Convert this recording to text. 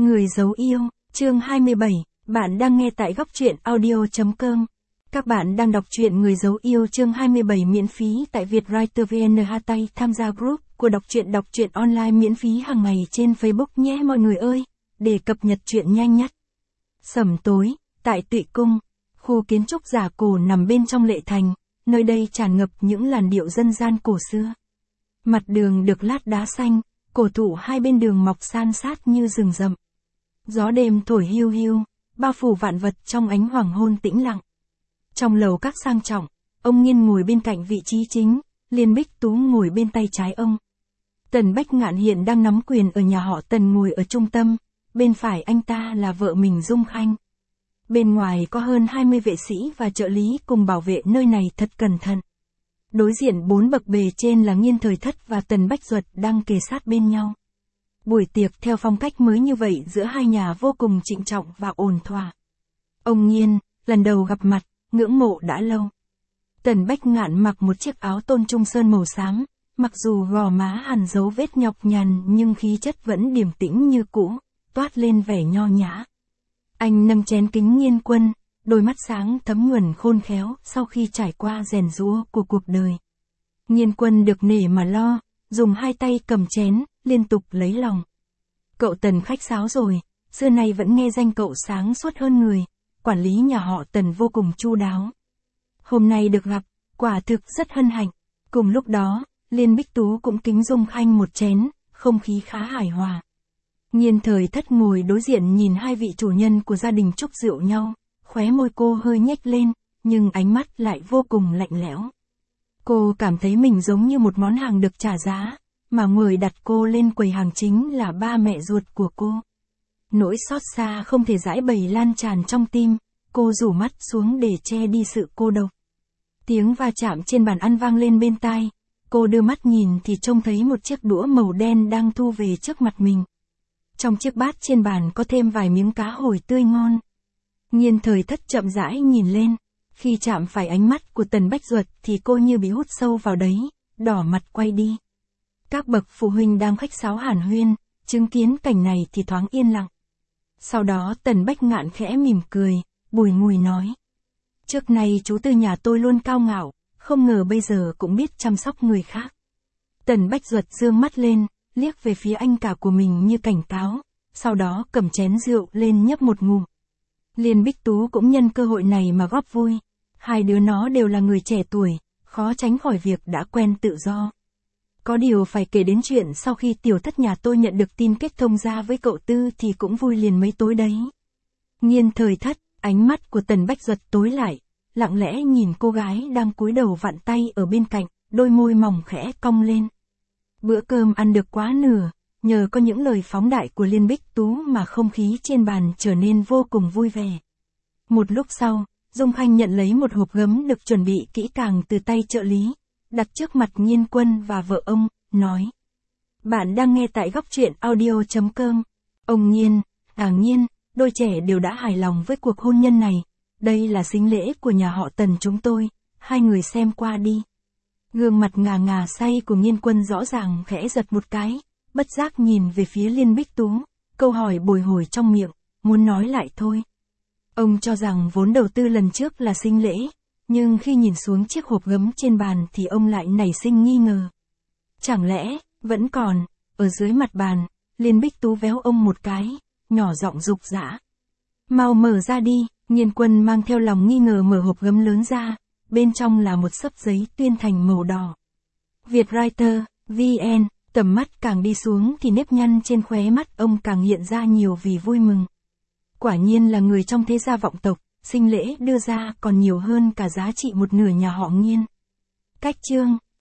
Người giấu yêu, chương 27, bạn đang nghe tại góc truyện audio.com. Các bạn đang đọc truyện Người giấu yêu chương 27 miễn phí tại Vietwriter VN. Tham gia group của đọc truyện online miễn phí hàng ngày trên Facebook nhé mọi người ơi, để cập nhật truyện nhanh nhất. Sẩm tối, tại Tụy Cung, khu kiến trúc giả cổ nằm bên trong Lệ Thành, nơi đây tràn ngập những làn điệu dân gian cổ xưa. Mặt đường được lát đá xanh, cổ thụ hai bên đường mọc san sát như rừng rậm. Gió đêm thổi hiu hiu, bao phủ vạn vật trong ánh hoàng hôn tĩnh lặng. Trong lầu các sang trọng, ông Nghiên ngồi bên cạnh vị trí chính, Liên Bích Tú ngồi bên tay trái ông. Tần Bách Ngạn hiện đang nắm quyền ở nhà họ Tần ngồi ở trung tâm, bên phải anh ta là vợ mình Dung Khanh. Bên ngoài có hơn 20 vệ sĩ và trợ lý cùng bảo vệ nơi này thật cẩn thận. Đối diện 4 bậc bề trên là Nghiên Thời Thất và Tần Bách Duật đang kề sát bên nhau. Buổi tiệc theo phong cách mới như vậy giữa hai nhà vô cùng trịnh trọng và ổn thỏa. Ông Nghiên, lần đầu gặp mặt, ngưỡng mộ đã lâu. Tần Bách Ngạn mặc một chiếc áo tôn trung sơn màu xám, mặc dù gò má hằn dấu vết nhọc nhằn nhưng khí chất vẫn điềm tĩnh như cũ, toát lên vẻ nho nhã. Anh nâng chén kính Nghiên Quân, đôi mắt sáng thấm nhuần khôn khéo sau khi trải qua rèn giũa của cuộc đời. Nghiên Quân được nể mà lo, dùng hai tay cầm chén, liên tục lấy lòng. Cậu Tần khách sáo rồi, xưa nay vẫn nghe danh cậu sáng suốt hơn người, quản lý nhà họ Tần vô cùng chu đáo. Hôm nay được gặp, quả thực rất hân hạnh. Cùng lúc đó, Liên Bích Tú cũng kính Dung Khanh một chén, không khí khá hài hòa. Nghiên Thời Thất ngồi đối diện nhìn hai vị chủ nhân của gia đình chúc rượu nhau, khóe môi cô hơi nhếch lên, nhưng ánh mắt lại vô cùng lạnh lẽo. Cô cảm thấy mình giống như một món hàng được trả giá, mà người đặt cô lên quầy hàng chính là ba mẹ ruột của cô. Nỗi xót xa không thể giãi bày lan tràn trong tim, cô rủ mắt xuống để che đi sự cô độc. Tiếng va chạm trên bàn ăn vang lên bên tai, cô đưa mắt nhìn thì trông thấy một chiếc đũa màu đen đang thu về trước mặt mình. Trong chiếc bát trên bàn có thêm vài miếng cá hồi tươi ngon. Nghiên Thời Thất chậm rãi nhìn lên, khi chạm phải ánh mắt của Tần Bách Duật thì cô như bị hút sâu vào đấy, đỏ mặt quay đi. Các bậc phụ huynh đang khách sáo hàn huyên, chứng kiến cảnh này thì thoáng yên lặng. Sau đó Tần Bách Ngạn khẽ mỉm cười, bùi ngùi nói. Trước nay chú Tư nhà tôi luôn cao ngạo, không ngờ bây giờ cũng biết chăm sóc người khác. Tần Bách Duật dương mắt lên, liếc về phía anh cả của mình như cảnh cáo, sau đó cầm chén rượu lên nhấp một ngụm. Liên Bích Tú cũng nhân cơ hội này mà góp vui. Hai đứa nó đều là người trẻ tuổi, khó tránh khỏi việc đã quen tự do. Có điều phải kể đến chuyện sau khi tiểu thất nhà tôi nhận được tin kết thông gia với cậu Tư thì cũng vui liền mấy tối đấy. Nghiên Thời Thất, ánh mắt của Tần Bách Duật tối lại, lặng lẽ nhìn cô gái đang cúi đầu vặn tay ở bên cạnh, đôi môi mỏng khẽ cong lên. Bữa cơm ăn được quá nửa, nhờ có những lời phóng đại của Liên Bích Tú mà không khí trên bàn trở nên vô cùng vui vẻ. Một lúc sau, Dung Khanh nhận lấy một hộp gấm được chuẩn bị kỹ càng từ tay trợ lý, đặt trước mặt Nghiên Quân và vợ ông, nói. Bạn đang nghe tại góc truyện audio.com. Ông Nghiên, Nghiên, đôi trẻ đều đã hài lòng với cuộc hôn nhân này. Đây là sính lễ của nhà họ Tần chúng tôi, hai người xem qua đi. Gương mặt ngà ngà say của Nghiên Quân rõ ràng khẽ giật một cái, bất giác nhìn về phía Liên Bích Tú, câu hỏi bồi hồi trong miệng, muốn nói lại thôi. Ông cho rằng vốn đầu tư lần trước là sính lễ, nhưng khi nhìn xuống chiếc hộp gấm trên bàn thì ông lại nảy sinh nghi ngờ. Chẳng lẽ, vẫn còn, ở dưới mặt bàn, Liên Bích Tú véo ông một cái, nhỏ giọng giục giã. Mau mở ra đi, Nghiên Quân mang theo lòng nghi ngờ mở hộp gấm lớn ra, bên trong là một xấp giấy tuyên thành màu đỏ. Vietwriter, VN, tầm mắt càng đi xuống thì nếp nhăn trên khóe mắt ông càng hiện ra nhiều vì vui mừng. Quả nhiên là người trong thế gia vọng tộc, sinh lễ đưa ra còn nhiều hơn cả giá trị một nửa nhà họ Nghiên. Cách chương,